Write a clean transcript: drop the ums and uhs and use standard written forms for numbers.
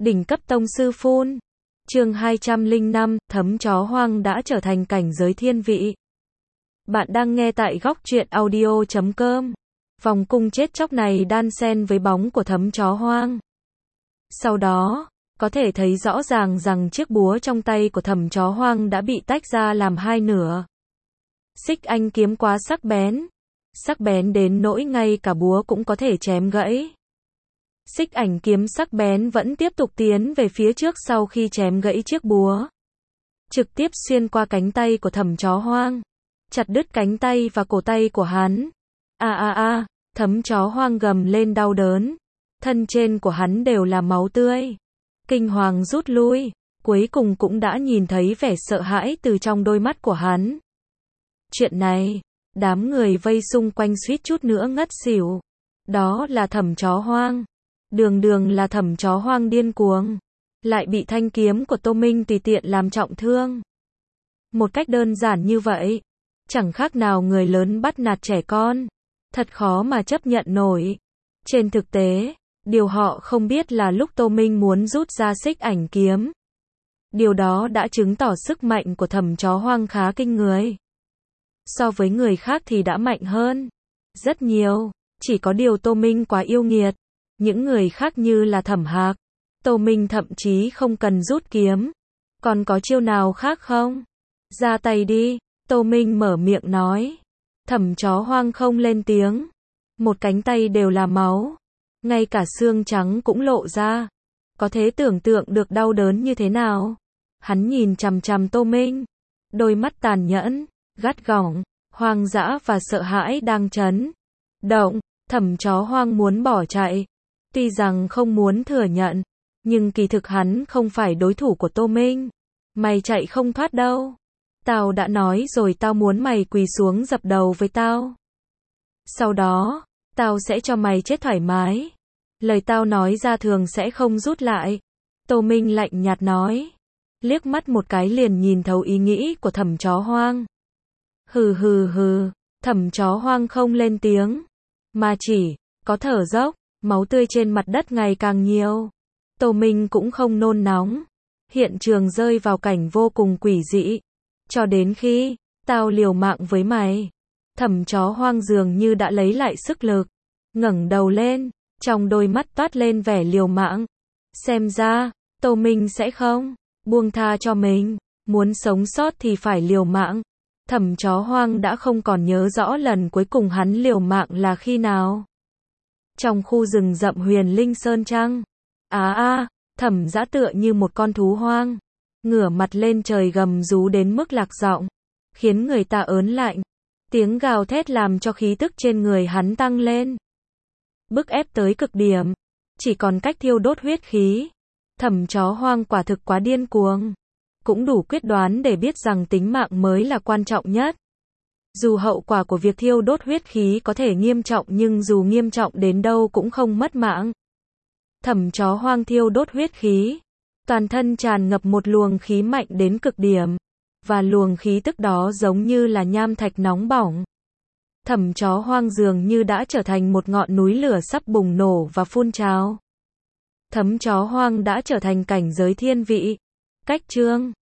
Đỉnh cấp tông sư phun. Chương 205, thấm chó hoang đã trở thành cảnh giới thiên vị. Bạn đang nghe tại góc truyện audio.com. Vòng cung chết chóc này đan xen với bóng của thấm chó hoang. Sau đó, có thể thấy rõ ràng rằng chiếc búa trong tay của thẩm chó hoang đã bị tách ra làm hai nửa. Xích anh kiếm quá sắc bén đến nỗi ngay cả búa cũng có thể chém gãy. Xích ảnh kiếm sắc bén vẫn tiếp tục tiến về phía trước sau khi chém gãy chiếc búa. Trực tiếp xuyên qua cánh tay của thẩm chó hoang. Chặt đứt cánh tay và cổ tay của hắn. Thấm chó hoang gầm lên đau đớn. Thân trên của hắn đều là máu tươi. Kinh hoàng rút lui. Cuối cùng cũng đã nhìn thấy vẻ sợ hãi từ trong đôi mắt của hắn. Chuyện này, đám người vây xung quanh suýt chút nữa ngất xỉu. Đó là thẩm chó hoang. Đường là thẩm chó hoang điên cuồng. Lại bị thanh kiếm của Tô Minh tùy tiện làm trọng thương. Một cách đơn giản như vậy. Chẳng khác nào người lớn bắt nạt trẻ con. Thật khó mà chấp nhận nổi. Trên thực tế, điều họ không biết là lúc Tô Minh muốn rút ra xích ảnh kiếm. Điều đó đã chứng tỏ sức mạnh của thẩm chó hoang khá kinh người. So với người khác thì đã mạnh hơn rất nhiều. Chỉ có điều Tô Minh quá yêu nghiệt. Những người khác như là Thẩm Hạc, Tô Minh thậm chí không cần rút kiếm. Còn có chiêu nào khác không? Ra tay đi, Tô Minh mở miệng nói. Thẩm chó hoang không lên tiếng. Một cánh tay đều là máu. Ngay cả xương trắng cũng lộ ra. Có thể tưởng tượng được đau đớn như thế nào. Hắn nhìn chằm chằm Tô Minh. Đôi mắt tàn nhẫn, gắt gỏng, hoang dã và sợ hãi đang chấn động. Thẩm chó hoang muốn bỏ chạy. Tuy rằng không muốn thừa nhận, nhưng kỳ thực hắn không phải đối thủ của Tô Minh. Mày chạy không thoát đâu. Tao đã nói rồi, tao muốn mày quỳ xuống dập đầu với tao. Sau đó, tao sẽ cho mày chết thoải mái. Lời tao nói ra thường sẽ không rút lại. Tô Minh lạnh nhạt nói. Liếc mắt một cái liền nhìn thấu ý nghĩ của thẩm chó hoang. Hừ. Thẩm chó hoang không lên tiếng, mà chỉ có thở dốc. Máu tươi trên mặt đất ngày càng nhiều. Tô Minh cũng không nôn nóng. Hiện trường rơi vào cảnh vô cùng quỷ dị. Cho đến khi tao liều mạng với mày. Thẩm chó hoang dường như đã lấy lại sức lực. Ngẩng đầu lên, trong đôi mắt toát lên vẻ liều mạng. Xem ra, Tô Minh sẽ không buông tha cho mình. Muốn sống sót thì phải liều mạng. Thẩm chó hoang đã không còn nhớ rõ lần cuối cùng hắn liều mạng là khi nào. Trong khu rừng rậm Huyền Linh Sơn Trăng. Thẩm Dã tựa như một con thú hoang. Ngửa mặt lên trời gầm rú đến mức lạc giọng. Khiến người ta ớn lạnh. Tiếng gào thét làm cho khí tức trên người hắn tăng lên. Bức ép tới cực điểm. Chỉ còn cách thiêu đốt huyết khí. Thẩm chó hoang quả thực quá điên cuồng. Cũng đủ quyết đoán để biết rằng tính mạng mới là quan trọng nhất. Dù hậu quả của việc thiêu đốt huyết khí có thể nghiêm trọng nhưng dù nghiêm trọng đến đâu cũng không mất mạng. Thẩm chó hoang thiêu đốt huyết khí. Toàn thân tràn ngập một luồng khí mạnh đến cực điểm. Và luồng khí tức đó giống như là nham thạch nóng bỏng. Thẩm chó hoang dường như đã trở thành một ngọn núi lửa sắp bùng nổ và phun trào. Thấm chó hoang đã trở thành cảnh giới thiên vị. Cách chương